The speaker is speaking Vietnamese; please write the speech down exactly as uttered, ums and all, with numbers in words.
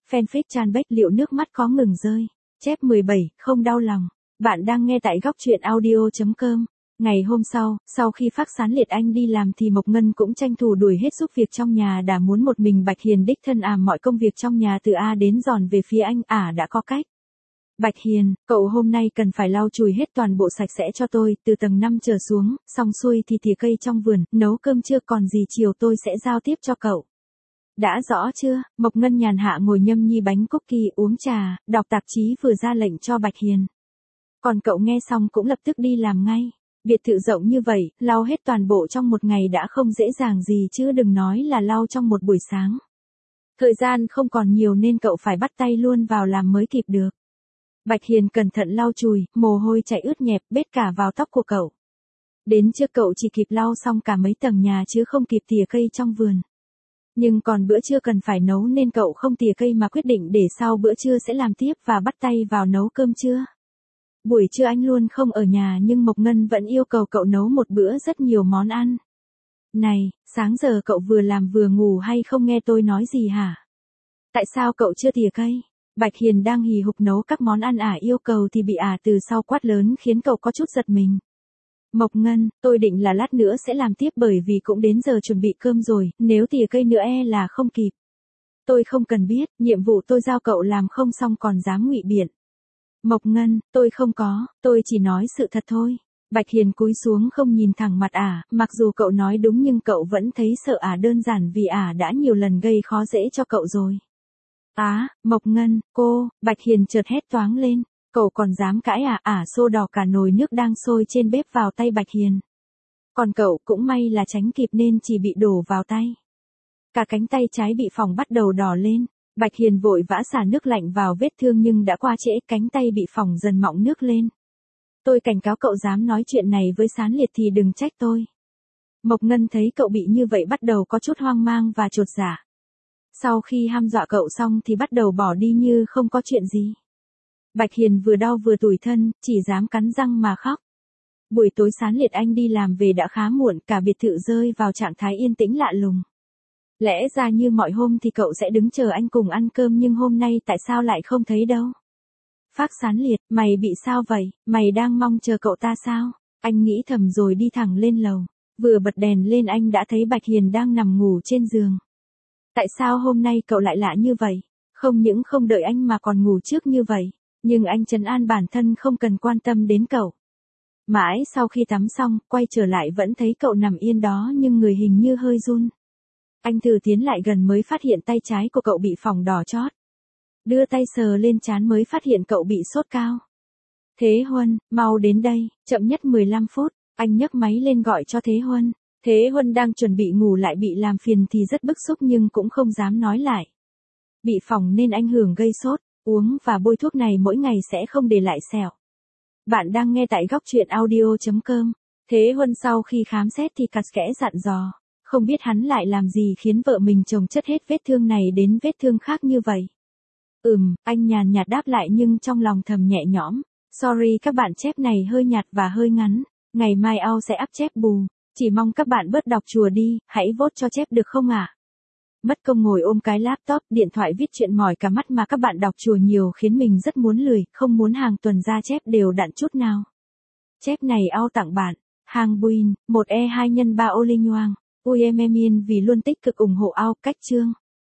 Fanfic Chan Bếch liệu nước mắt có ngừng rơi. Chép mười bảy, không đau lòng. Bạn đang nghe tại góc truyện audio chấm com. Ngày hôm sau, sau khi Phác Sán Liệt Anh đi làm thì Mộc Ngân cũng tranh thủ đuổi hết giúp việc trong nhà, đã muốn một mình Bạch Hiền đích thân làm mọi công việc trong nhà từ A đến dọn về phía anh. Ả à, đã có cách. Bạch Hiền, cậu hôm nay cần phải lau chùi hết toàn bộ sạch sẽ cho tôi, từ tầng năm trở xuống, xong xuôi thì tỉa cây trong vườn, nấu cơm trưa, còn gì chiều tôi sẽ giao tiếp cho cậu. Đã rõ chưa? Mộc Ngân nhàn hạ ngồi nhâm nhi bánh cookie, uống trà, đọc tạp chí, vừa ra lệnh cho Bạch Hiền. Còn cậu nghe xong cũng lập tức đi làm ngay. Biệt thự rộng như vậy, lau hết toàn bộ trong một ngày đã không dễ dàng gì chứ đừng nói là lau trong một buổi sáng. Thời gian không còn nhiều nên cậu phải bắt tay luôn vào làm mới kịp được. Bạch Hiền cẩn thận lau chùi, mồ hôi chảy ướt nhẹp bết cả vào tóc của cậu. Đến trưa cậu chỉ kịp lau xong cả mấy tầng nhà chứ không kịp tỉa cây trong vườn. Nhưng còn bữa trưa cần phải nấu nên cậu không tỉa cây mà quyết định để sau bữa trưa sẽ làm tiếp và bắt tay vào nấu cơm trưa. Buổi trưa anh luôn không ở nhà nhưng Mộc Ngân vẫn yêu cầu cậu nấu một bữa rất nhiều món ăn. Này, sáng giờ cậu vừa làm vừa ngủ hay không nghe tôi nói gì hả? Tại sao cậu chưa tỉa cây? Bạch Hiền đang hì hục nấu các món ăn ả yêu cầu thì bị ả từ sau quát lớn khiến cậu có chút giật mình. Mộc Ngân, tôi định là lát nữa sẽ làm tiếp bởi vì cũng đến giờ chuẩn bị cơm rồi, nếu tỉa cây nữa e là không kịp. Tôi không cần biết, nhiệm vụ tôi giao cậu làm không xong còn dám ngụy biện. Mộc Ngân, tôi không có, tôi chỉ nói sự thật thôi. Bạch Hiền cúi xuống không nhìn thẳng mặt ả, mặc dù cậu nói đúng nhưng cậu vẫn thấy sợ ả đơn giản vì ả đã nhiều lần gây khó dễ cho cậu rồi. Á, à, Mộc Ngân, cô, Bạch Hiền chợt hét toáng lên, cậu còn dám cãi à? Ả xô đỏ cả nồi nước đang sôi trên bếp vào tay Bạch Hiền. Còn cậu cũng may là tránh kịp nên chỉ bị đổ vào tay. Cả cánh tay trái bị phỏng bắt đầu đỏ lên. Bạch Hiền vội vã xả nước lạnh vào vết thương nhưng đã qua trễ, cánh tay bị phỏng dần mọng nước lên. Tôi cảnh cáo cậu dám nói chuyện này với Sán Liệt thì đừng trách tôi. Mộc Ngân thấy cậu bị như vậy bắt đầu có chút hoang mang và chột dạ. Sau khi hăm dọa cậu xong thì bắt đầu bỏ đi như không có chuyện gì. Bạch Hiền vừa đau vừa tủi thân, chỉ dám cắn răng mà khóc. Buổi tối Sán Liệt Anh đi làm về đã khá muộn, cả biệt thự rơi vào trạng thái yên tĩnh lạ lùng. Lẽ ra như mọi hôm thì cậu sẽ đứng chờ anh cùng ăn cơm nhưng hôm nay tại sao lại không thấy đâu? Phác Sán Liệt, mày bị sao vậy? Mày đang mong chờ cậu ta sao? Anh nghĩ thầm rồi đi thẳng lên lầu. Vừa bật đèn lên anh đã thấy Bạch Hiền đang nằm ngủ trên giường. Tại sao hôm nay cậu lại lạ như vậy? Không những không đợi anh mà còn ngủ trước như vậy. Nhưng anh trấn an bản thân không cần quan tâm đến cậu. Mãi sau khi tắm xong, quay trở lại vẫn thấy cậu nằm yên đó nhưng người hình như hơi run. Anh thử tiến lại gần mới phát hiện tay trái của cậu bị phỏng đỏ chót. Đưa tay sờ lên trán mới phát hiện cậu bị sốt cao. Thế Huân, mau đến đây, chậm nhất mười lăm phút, anh nhấc máy lên gọi cho Thế Huân. Thế Huân đang chuẩn bị ngủ lại bị làm phiền thì rất bức xúc nhưng cũng không dám nói lại. Bị phỏng nên anh hưởng gây sốt, uống và bôi thuốc này mỗi ngày sẽ không để lại sẹo. Bạn đang nghe tại góc truyện audio chấm com. Thế Huân sau khi khám xét thì cặt kẽ dặn dò. Không biết hắn lại làm gì khiến vợ mình chồng chất hết vết thương này đến vết thương khác như vậy. Ừm, anh nhàn nhạt đáp lại nhưng trong lòng thầm nhẹ nhõm. Sorry các bạn, chép này hơi nhạt và hơi ngắn. Ngày mai ao sẽ up chép bù. Chỉ mong các bạn bớt đọc chùa đi, hãy vote cho chép được không ạ? À? Mất công ngồi ôm cái laptop, điện thoại viết chuyện mỏi cả mắt mà các bạn đọc chùa nhiều khiến mình rất muốn lười, không muốn hàng tuần ra chép đều đặn chút nào. Chép này ao tặng bạn. Hàng Buin, một e hai nhân ba ô linh nhoang. Ui em em yên vì luôn tích cực ủng hộ ao, cách chương.